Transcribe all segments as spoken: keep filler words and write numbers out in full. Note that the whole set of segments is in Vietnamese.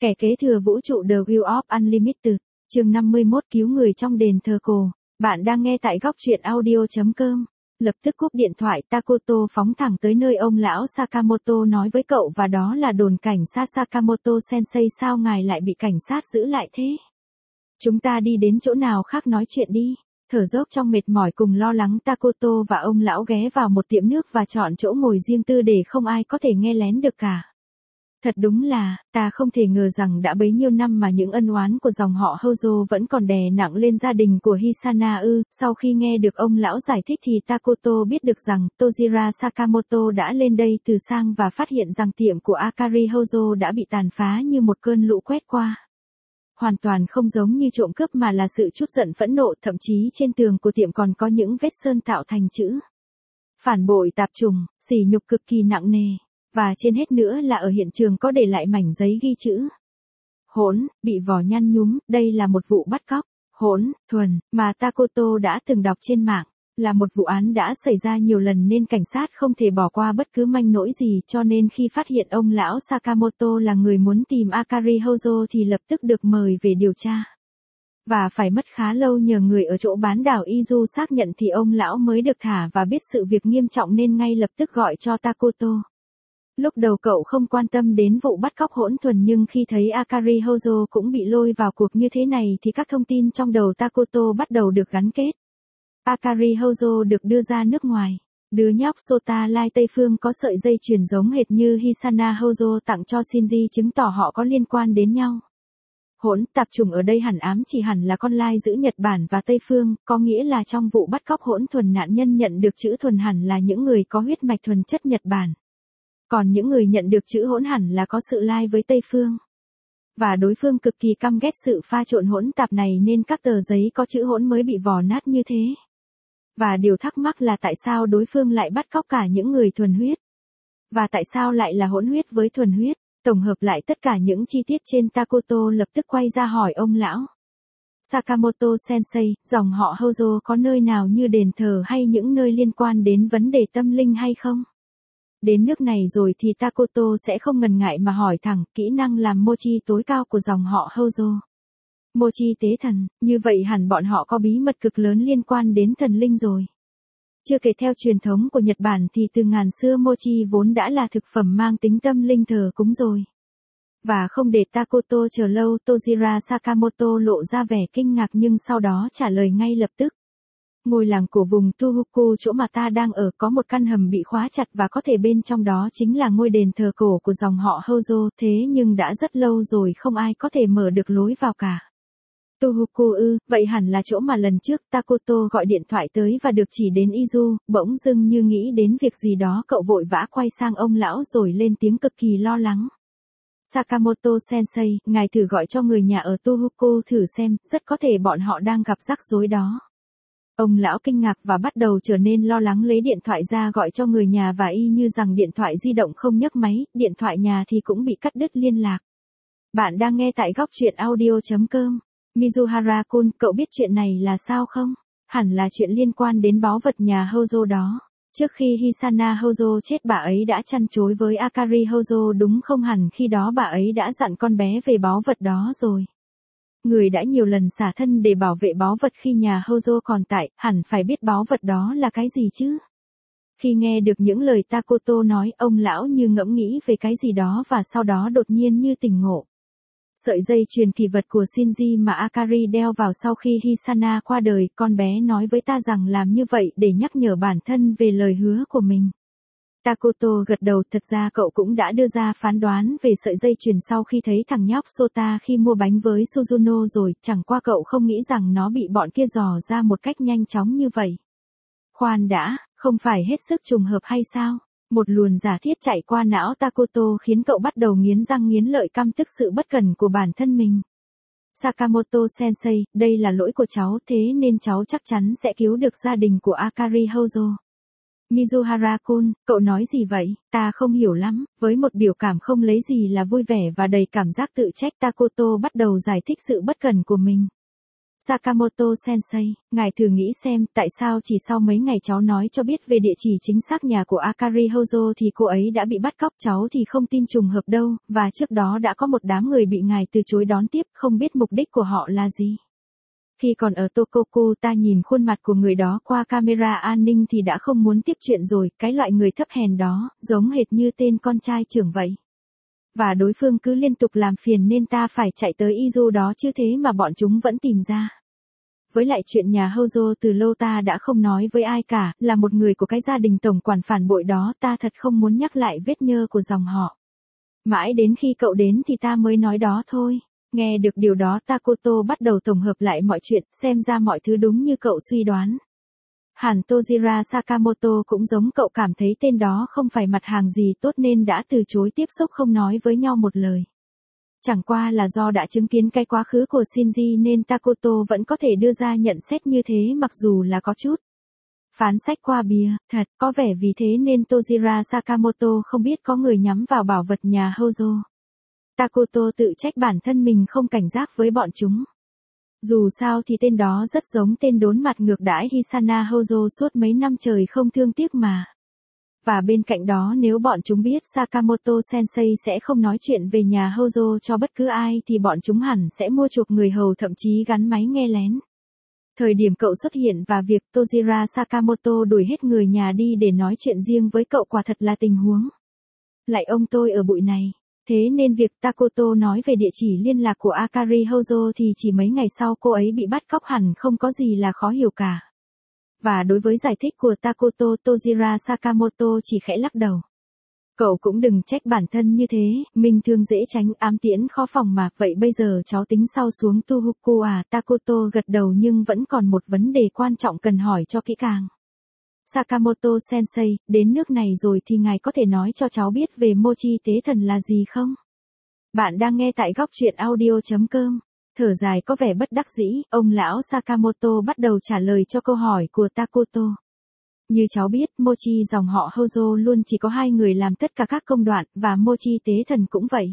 Kẻ kế thừa vũ trụ The Wheel of Unlimited, chương năm mươi mốt cứu người trong đền thờ cổ. Bạn đang nghe tại góc truyện audio chấm com. Lập tức cúp điện thoại, Takoto phóng thẳng tới nơi ông lão Sakamoto nói với cậu, và đó là đồn cảnh sát Sakamoto Sensei. Sao ngài lại bị cảnh sát giữ lại thế? Chúng ta đi đến chỗ nào khác nói chuyện đi. Thở dốc trong mệt mỏi cùng lo lắng, Takoto và ông lão ghé vào một tiệm nước và chọn chỗ ngồi riêng tư để không ai có thể nghe lén được cả. Thật đúng là, ta không thể ngờ rằng đã bấy nhiêu năm mà những ân oán của dòng họ Hojo vẫn còn đè nặng lên gia đình của Hisana ư. Sau khi nghe được ông lão giải thích thì Takoto biết được rằng Tojira Sakamoto đã lên đây từ sang và phát hiện rằng tiệm của Akari Hojo đã bị tàn phá như một cơn lũ quét qua. Hoàn toàn không giống như trộm cướp mà là sự trút giận phẫn nộ, thậm chí trên tường của tiệm còn có những vết sơn tạo thành chữ phản bội tạp chủng, sỉ nhục cực kỳ nặng nề. Và trên hết nữa là ở hiện trường có để lại mảnh giấy ghi chữ hỗn, bị vò nhăn nhúm. Đây là một vụ bắt cóc hỗn thuần mà Takoto đã từng đọc trên mạng, là một vụ án đã xảy ra nhiều lần nên cảnh sát không thể bỏ qua bất cứ manh nỗi gì, cho nên khi phát hiện ông lão Sakamoto là người muốn tìm Akari Hojo thì lập tức được mời về điều tra. Và phải mất khá lâu nhờ người ở chỗ bán đảo Izu xác nhận thì ông lão mới được thả, và biết sự việc nghiêm trọng nên ngay lập tức gọi cho Takoto. Lúc đầu cậu không quan tâm đến vụ bắt cóc hỗn thuần, nhưng khi thấy Akari Hojo cũng bị lôi vào cuộc như thế này thì các thông tin trong đầu Takoto bắt đầu được gắn kết. Akari Hojo được đưa ra nước ngoài. Đứa nhóc Sota Lai Tây Phương có sợi dây chuyền giống hệt như Hisana Hojo tặng cho Shinji, chứng tỏ họ có liên quan đến nhau. Hỗn tạp chủng ở đây hẳn ám chỉ hẳn là con lai giữa Nhật Bản và Tây Phương, có nghĩa là trong vụ bắt cóc hỗn thuần nạn nhân nhận được chữ thuần hẳn là những người có huyết mạch thuần chất Nhật Bản. Còn những người nhận được chữ hỗn hẳn là có sự lai với Tây Phương. Và đối phương cực kỳ căm ghét sự pha trộn hỗn tạp này nên các tờ giấy có chữ hỗn mới bị vò nát như thế. Và điều thắc mắc là tại sao đối phương lại bắt cóc cả những người thuần huyết? Và tại sao lại là hỗn huyết với thuần huyết? Tổng hợp lại tất cả những chi tiết trên, Takoto lập tức quay ra hỏi ông lão Sakamoto Sensei, dòng họ Hojo có nơi nào như đền thờ hay những nơi liên quan đến vấn đề tâm linh hay không? Đến nước này rồi thì Takoto sẽ không ngần ngại mà hỏi thẳng. Kỹ năng làm mochi tối cao của dòng họ Hojo. Mochi tế thần, như vậy hẳn bọn họ có bí mật cực lớn liên quan đến thần linh rồi. Chưa kể theo truyền thống của Nhật Bản thì từ ngàn xưa mochi vốn đã là thực phẩm mang tính tâm linh thờ cúng rồi. Và không để Takoto chờ lâu, Tojira Sakamoto lộ ra vẻ kinh ngạc nhưng sau đó trả lời ngay lập tức. Ngôi làng của vùng Tohoku chỗ mà ta đang ở có một căn hầm bị khóa chặt, và có thể bên trong đó chính là ngôi đền thờ cổ của dòng họ Hojo, thế nhưng đã rất lâu rồi không ai có thể mở được lối vào cả. Tohoku ư, vậy hẳn là chỗ mà lần trước Takoto gọi điện thoại tới và được chỉ đến Izu. Bỗng dưng như nghĩ đến việc gì đó, cậu vội vã quay sang ông lão rồi lên tiếng cực kỳ lo lắng. Sakamoto Sensei, ngài thử gọi cho người nhà ở Tohoku thử xem, rất có thể bọn họ đang gặp rắc rối đó. Ông lão kinh ngạc và bắt đầu trở nên lo lắng, lấy điện thoại ra gọi cho người nhà và y như rằng điện thoại di động không nhấc máy, điện thoại nhà thì cũng bị cắt đứt liên lạc. Bạn đang nghe tại góc truyện audio chấm com. Mizuhara-kun, cậu biết chuyện này là sao không? Hẳn là chuyện liên quan đến báu vật nhà Hojo đó. Trước khi Hisana Hojo chết, bà ấy đã chăn chối với Akari Hojo đúng không? Hẳn khi đó bà ấy đã dặn con bé về báu vật đó rồi. Người đã nhiều lần xả thân để bảo vệ báu vật khi nhà Hojo còn tại, hẳn phải biết báu vật đó là cái gì chứ. Khi nghe được những lời Takoto nói, ông lão như ngẫm nghĩ về cái gì đó và sau đó đột nhiên như tỉnh ngộ. Sợi dây chuyền kỳ vật của Shinji mà Akari đeo vào sau khi Hisana qua đời, con bé nói với ta rằng làm như vậy để nhắc nhở bản thân về lời hứa của mình. Takoto gật đầu, thật ra cậu cũng đã đưa ra phán đoán về sợi dây chuyền sau khi thấy thằng nhóc Sota khi mua bánh với Suzuno rồi, chẳng qua cậu không nghĩ rằng nó bị bọn kia dò ra một cách nhanh chóng như vậy. Khoan đã, không phải hết sức trùng hợp hay sao? Một luồn giả thiết chạy qua não Takoto khiến cậu bắt đầu nghiến răng nghiến lợi, căm tức sự bất cẩn của bản thân mình. Sakamoto Sensei, đây là lỗi của cháu, thế nên cháu chắc chắn sẽ cứu được gia đình của Akari Hojo. Mizuhara-kun, cậu nói gì vậy? Ta không hiểu lắm. Với một biểu cảm không lấy gì là vui vẻ và đầy cảm giác tự trách, Takoto bắt đầu giải thích sự bất cẩn của mình. Sakamoto Sensei, ngài thử nghĩ xem tại sao chỉ sau mấy ngày cháu nói cho biết về địa chỉ chính xác nhà của Akari Hozo thì cô ấy đã bị bắt cóc, cháu thì không tin trùng hợp đâu, và trước đó đã có một đám người bị ngài từ chối đón tiếp, không biết mục đích của họ là gì. Khi còn ở Tokoku ta nhìn khuôn mặt của người đó qua camera an ninh thì đã không muốn tiếp chuyện rồi, cái loại người thấp hèn đó, giống hệt như tên con trai trưởng vậy. Và đối phương cứ liên tục làm phiền nên ta phải chạy tới Izu đó chứ thế mà bọn chúng vẫn tìm ra. Với lại chuyện nhà Hozo từ lâu ta đã không nói với ai cả, là một người của cái gia đình tổng quản phản bội đó, ta thật không muốn nhắc lại vết nhơ của dòng họ. Mãi đến khi cậu đến thì ta mới nói đó thôi. Nghe được điều đó Takoto bắt đầu tổng hợp lại mọi chuyện, xem ra mọi thứ đúng như cậu suy đoán. Hẳn Tojira Sakamoto cũng giống cậu cảm thấy tên đó không phải mặt hàng gì tốt nên đã từ chối tiếp xúc, không nói với nhau một lời. Chẳng qua là do đã chứng kiến cái quá khứ của Shinji nên Takoto vẫn có thể đưa ra nhận xét như thế, mặc dù là có chút phán sách qua bìa, thật, có vẻ vì thế nên Tojira Sakamoto không biết có người nhắm vào bảo vật nhà Hozo. Takoto tự trách bản thân mình không cảnh giác với bọn chúng. Dù sao thì tên đó rất giống tên đốn mặt ngược đãi Hisana Hozo suốt mấy năm trời không thương tiếc mà. Và bên cạnh đó nếu bọn chúng biết Sakamoto Sensei sẽ không nói chuyện về nhà Hozo cho bất cứ ai thì bọn chúng hẳn sẽ mua chuộc người hầu, thậm chí gắn máy nghe lén. Thời điểm cậu xuất hiện và việc Tojira Sakamoto đuổi hết người nhà đi để nói chuyện riêng với cậu quả thật là tình huống lại ông tôi ở bụi này. Thế nên việc Takoto nói về địa chỉ liên lạc của Akari Hozo thì chỉ mấy ngày sau cô ấy bị bắt cóc hẳn không có gì là khó hiểu cả. Và đối với giải thích của Takoto, Tojira Sakamoto chỉ khẽ lắc đầu. Cậu cũng đừng trách bản thân như thế, mình thường dễ tránh, ám tiễn khó phòng mà, vậy bây giờ cháu tính sau xuống Tohoku à? Takoto gật đầu nhưng vẫn còn một vấn đề quan trọng cần hỏi cho kỹ càng. Sakamoto Sensei, đến nước này rồi thì ngài có thể nói cho cháu biết về Mochi tế thần là gì không? Bạn đang nghe tại góc truyện audio chấm com. Thở dài có vẻ bất đắc dĩ, ông lão Sakamoto bắt đầu trả lời cho câu hỏi của Takoto. Như cháu biết, Mochi dòng họ Hozo luôn chỉ có hai người làm tất cả các công đoạn, và Mochi tế thần cũng vậy.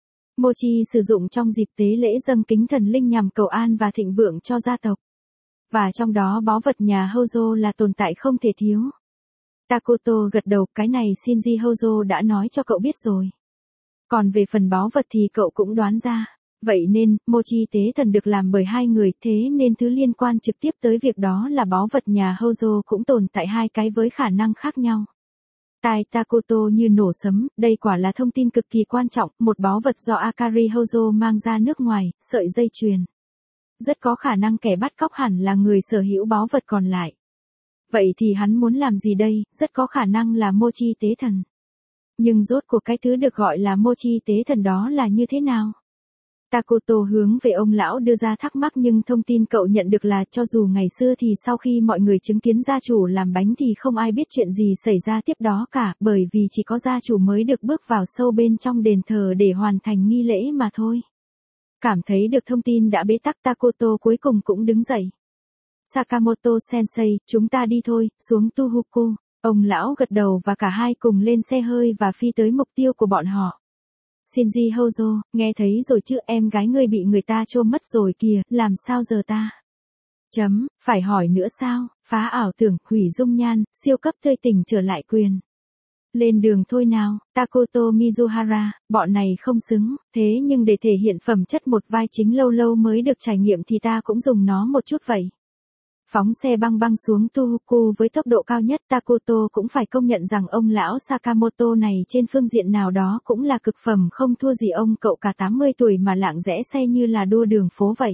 Mochi sử dụng trong dịp tế lễ dâng kính thần linh nhằm cầu an và thịnh vượng cho gia tộc. Và trong đó báu vật nhà Hozo là tồn tại không thể thiếu. Takoto gật đầu, cái này Shinji Hozo đã nói cho cậu biết rồi. Còn về phần báu vật thì cậu cũng đoán ra. Vậy nên, Mochi tế thần được làm bởi hai người, thế nên thứ liên quan trực tiếp tới việc đó là báu vật nhà Hozo cũng tồn tại hai cái với khả năng khác nhau. Tai Takoto như nổ sấm, đây quả là thông tin cực kỳ quan trọng, một báu vật do Akari Hozo mang ra nước ngoài, sợi dây chuyền. Rất có khả năng kẻ bắt cóc hẳn là người sở hữu báu vật còn lại. Vậy thì hắn muốn làm gì đây? Rất có khả năng là Mochi tế thần. Nhưng rốt cuộc cái thứ được gọi là Mochi tế thần đó là như thế nào? Takoto hướng về ông lão đưa ra thắc mắc, nhưng thông tin cậu nhận được là cho dù ngày xưa thì sau khi mọi người chứng kiến gia chủ làm bánh thì không ai biết chuyện gì xảy ra tiếp đó cả, bởi vì chỉ có gia chủ mới được bước vào sâu bên trong đền thờ để hoàn thành nghi lễ mà thôi. Cảm thấy được thông tin đã bế tắc, Takoto cuối cùng cũng đứng dậy. Sakamoto Sensei, chúng ta đi thôi, xuống Tohoku. Ông lão gật đầu và cả hai cùng lên xe hơi và phi tới mục tiêu của bọn họ. Shinji Hozo, nghe thấy rồi chứ, em gái ngươi bị người ta trôm mất rồi kìa, làm sao giờ ta? Chấm, phải hỏi nữa sao? Phá ảo tưởng, hủy dung nhan, siêu cấp tươi tỉnh trở lại quyền. Lên đường thôi nào, Takoto Mizuhara, bọn này không xứng, thế nhưng để thể hiện phẩm chất một vai chính lâu lâu mới được trải nghiệm thì ta cũng dùng nó một chút vậy. Phóng xe băng băng xuống Tohoku với tốc độ cao nhất, Takoto cũng phải công nhận rằng ông lão Sakamoto này trên phương diện nào đó cũng là cực phẩm, không thua gì ông cậu cả tám mươi tuổi mà lạng rẽ xe như là đua đường phố vậy.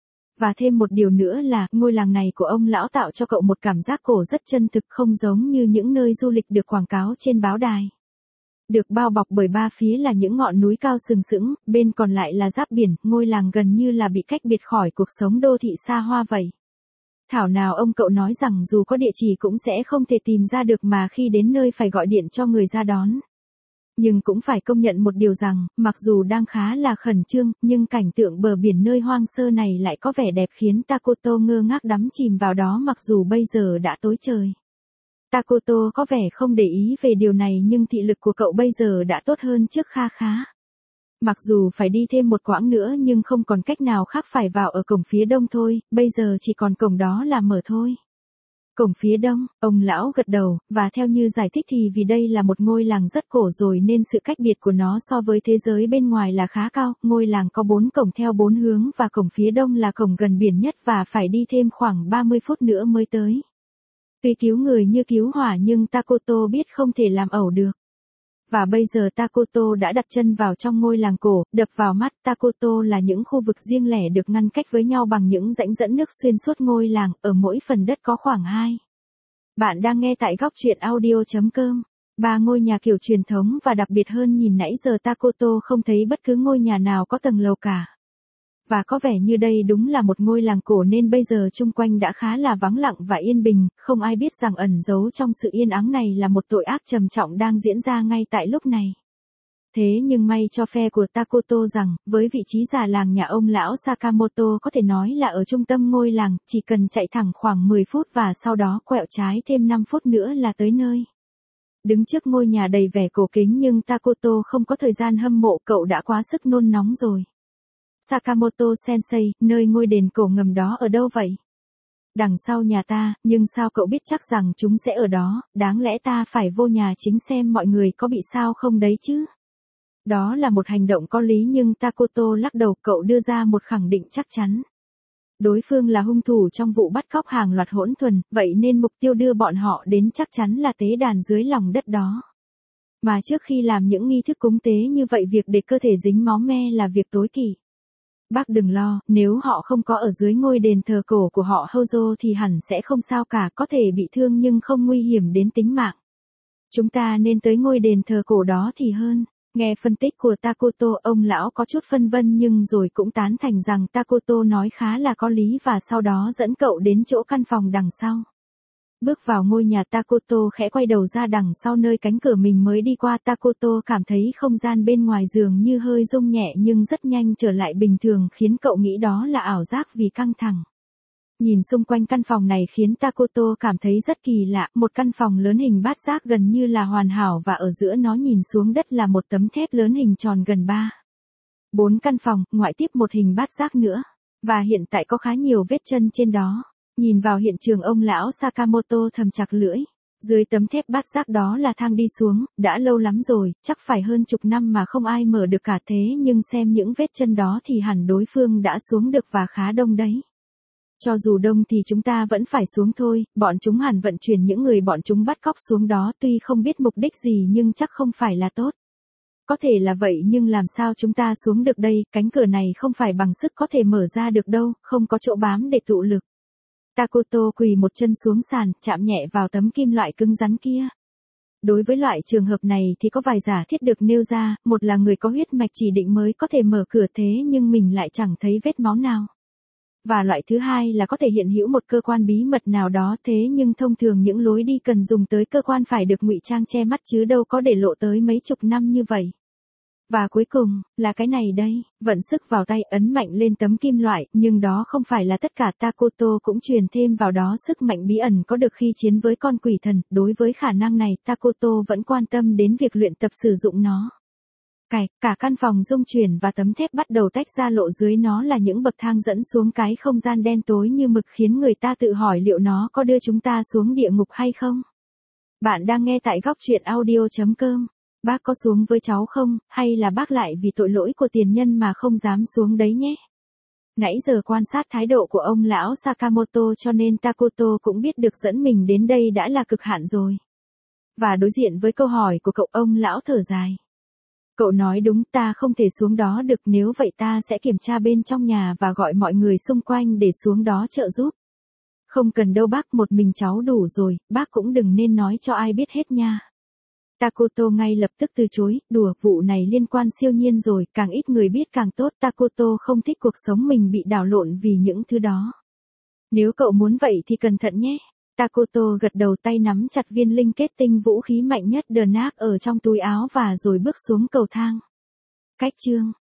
Và thêm một điều nữa là, ngôi làng này của ông lão tạo cho cậu một cảm giác cổ rất chân thực, không giống như những nơi du lịch được quảng cáo trên báo đài. Được bao bọc bởi ba phía là những ngọn núi cao sừng sững, bên còn lại là giáp biển, ngôi làng gần như là bị cách biệt khỏi cuộc sống đô thị xa hoa vậy. Thảo nào ông cậu nói rằng dù có địa chỉ cũng sẽ không thể tìm ra được mà khi đến nơi phải gọi điện cho người ra đón. Nhưng cũng phải công nhận một điều rằng, mặc dù đang khá là khẩn trương, nhưng cảnh tượng bờ biển nơi hoang sơ này lại có vẻ đẹp khiến Takoto ngơ ngác đắm chìm vào đó mặc dù bây giờ đã tối trời. Takoto có vẻ không để ý về điều này nhưng thị lực của cậu bây giờ đã tốt hơn trước kha khá. Mặc dù phải đi thêm một quãng nữa nhưng không còn cách nào khác phải vào ở cổng phía đông thôi, bây giờ chỉ còn cổng đó là mở thôi. Cổng phía đông, ông lão gật đầu, và theo như giải thích thì vì đây là một ngôi làng rất cổ rồi nên sự cách biệt của nó so với thế giới bên ngoài là khá cao. Ngôi làng có bốn cổng theo bốn hướng và cổng phía đông là cổng gần biển nhất và phải đi thêm khoảng ba mươi phút nữa mới tới. Tuy cứu người như cứu hỏa nhưng Takoto biết không thể làm ẩu được. Và bây giờ Takoto đã đặt chân vào trong ngôi làng cổ, đập vào mắt Takoto là những khu vực riêng lẻ được ngăn cách với nhau bằng những rãnh dẫn nước xuyên suốt ngôi làng, ở mỗi phần đất có khoảng hai. Bạn đang nghe tại góc truyện audio chấm com. Ba ngôi nhà kiểu truyền thống và đặc biệt hơn nhìn nãy giờ Takoto không thấy bất cứ ngôi nhà nào có tầng lầu cả. Và có vẻ như đây đúng là một ngôi làng cổ nên bây giờ chung quanh đã khá là vắng lặng và yên bình, không ai biết rằng ẩn giấu trong sự yên ắng này là một tội ác trầm trọng đang diễn ra ngay tại lúc này. Thế nhưng may cho phe của Takoto rằng, với vị trí già làng nhà ông lão Sakamoto có thể nói là ở trung tâm ngôi làng, chỉ cần chạy thẳng khoảng mười phút và sau đó quẹo trái thêm năm phút nữa là tới nơi. Đứng trước ngôi nhà đầy vẻ cổ kính nhưng Takoto không có thời gian hâm mộ, cậu đã quá sức nôn nóng rồi. Sakamoto Sensei, nơi ngôi đền cổ ngầm đó ở đâu vậy? Đằng sau nhà ta, nhưng sao cậu biết chắc rằng chúng sẽ ở đó, đáng lẽ ta phải vô nhà chính xem mọi người có bị sao không đấy chứ? Đó là một hành động có lý nhưng Takoto lắc đầu, cậu đưa ra một khẳng định chắc chắn. Đối phương là hung thủ trong vụ bắt cóc hàng loạt hỗn thuần, vậy nên mục tiêu đưa bọn họ đến chắc chắn là tế đàn dưới lòng đất đó. Mà trước khi làm những nghi thức cúng tế như vậy việc để cơ thể dính máu me là việc tối kỵ. Bác đừng lo, nếu họ không có ở dưới ngôi đền thờ cổ của họ Hojo thì hẳn sẽ không sao cả, có thể bị thương nhưng không nguy hiểm đến tính mạng. Chúng ta nên tới ngôi đền thờ cổ đó thì hơn. Nghe phân tích của Takoto, ông lão có chút phân vân nhưng rồi cũng tán thành rằng Takoto nói khá là có lý và sau đó dẫn cậu đến chỗ căn phòng đằng sau. Bước vào ngôi nhà, Takoto khẽ quay đầu ra đằng sau nơi cánh cửa mình mới đi qua. Takoto cảm thấy không gian bên ngoài dường như hơi rung nhẹ nhưng rất nhanh trở lại bình thường, khiến cậu nghĩ đó là ảo giác vì căng thẳng. Nhìn xung quanh căn phòng này khiến Takoto cảm thấy rất kỳ lạ, một căn phòng lớn hình bát giác gần như là hoàn hảo và ở giữa nó nhìn xuống đất là một tấm thép lớn hình tròn gần ba. Bốn căn phòng, ngoại tiếp một hình bát giác nữa. Và hiện tại có khá nhiều vết chân trên đó. Nhìn vào hiện trường, ông lão Sakamoto thầm chặt lưỡi. Dưới tấm thép bát giác đó là thang đi xuống, đã lâu lắm rồi, chắc phải hơn chục năm mà không ai mở được cả, thế nhưng xem những vết chân đó thì hẳn đối phương đã xuống được và khá đông đấy. Cho dù đông thì chúng ta vẫn phải xuống thôi, bọn chúng hẳn vận chuyển những người bọn chúng bắt cóc xuống đó, tuy không biết mục đích gì nhưng chắc không phải là tốt. Có thể là vậy nhưng làm sao chúng ta xuống được đây, cánh cửa này không phải bằng sức có thể mở ra được đâu, không có chỗ bám để tụ lực. Takoto quỳ một chân xuống sàn, chạm nhẹ vào tấm kim loại cứng rắn kia. Đối với loại trường hợp này thì có vài giả thiết được nêu ra, một là người có huyết mạch chỉ định mới có thể mở cửa thế nhưng mình lại chẳng thấy vết máu nào. Và loại thứ hai là có thể hiện hữu một cơ quan bí mật nào đó thế nhưng thông thường những lối đi cần dùng tới cơ quan phải được ngụy trang che mắt chứ đâu có để lộ tới mấy chục năm như vậy. Và cuối cùng, là cái này đây, vận sức vào tay ấn mạnh lên tấm kim loại, nhưng đó không phải là tất cả. Takoto cũng truyền thêm vào đó sức mạnh bí ẩn có được khi chiến với con quỷ thần, đối với khả năng này Takoto vẫn quan tâm đến việc luyện tập sử dụng nó. Cạch, cả căn phòng rung chuyển và tấm thép bắt đầu tách ra, lộ dưới nó là những bậc thang dẫn xuống cái không gian đen tối như mực khiến người ta tự hỏi liệu nó có đưa chúng ta xuống địa ngục hay không. Bạn đang nghe tại góc truyện audio chấm com. Bác có xuống với cháu không, hay là bác lại vì tội lỗi của tiền nhân mà không dám xuống đấy nhé? Nãy giờ quan sát thái độ của ông lão Sakamoto cho nên Takoto cũng biết được dẫn mình đến đây đã là cực hạn rồi. Và đối diện với câu hỏi của cậu, ông lão thở dài. Cậu nói đúng, ta không thể xuống đó được, nếu vậy ta sẽ kiểm tra bên trong nhà và gọi mọi người xung quanh để xuống đó trợ giúp. Không cần đâu bác, một mình cháu đủ rồi, bác cũng đừng nên nói cho ai biết hết nha. Takoto ngay lập tức từ chối, đùa, vụ này liên quan siêu nhiên rồi, càng ít người biết càng tốt. Takoto không thích cuộc sống mình bị đảo lộn vì những thứ đó. Nếu cậu muốn vậy thì cẩn thận nhé. Takoto gật đầu, tay nắm chặt viên linh kết tinh, vũ khí mạnh nhất The Knack ở trong túi áo và rồi bước xuống cầu thang. Cách chương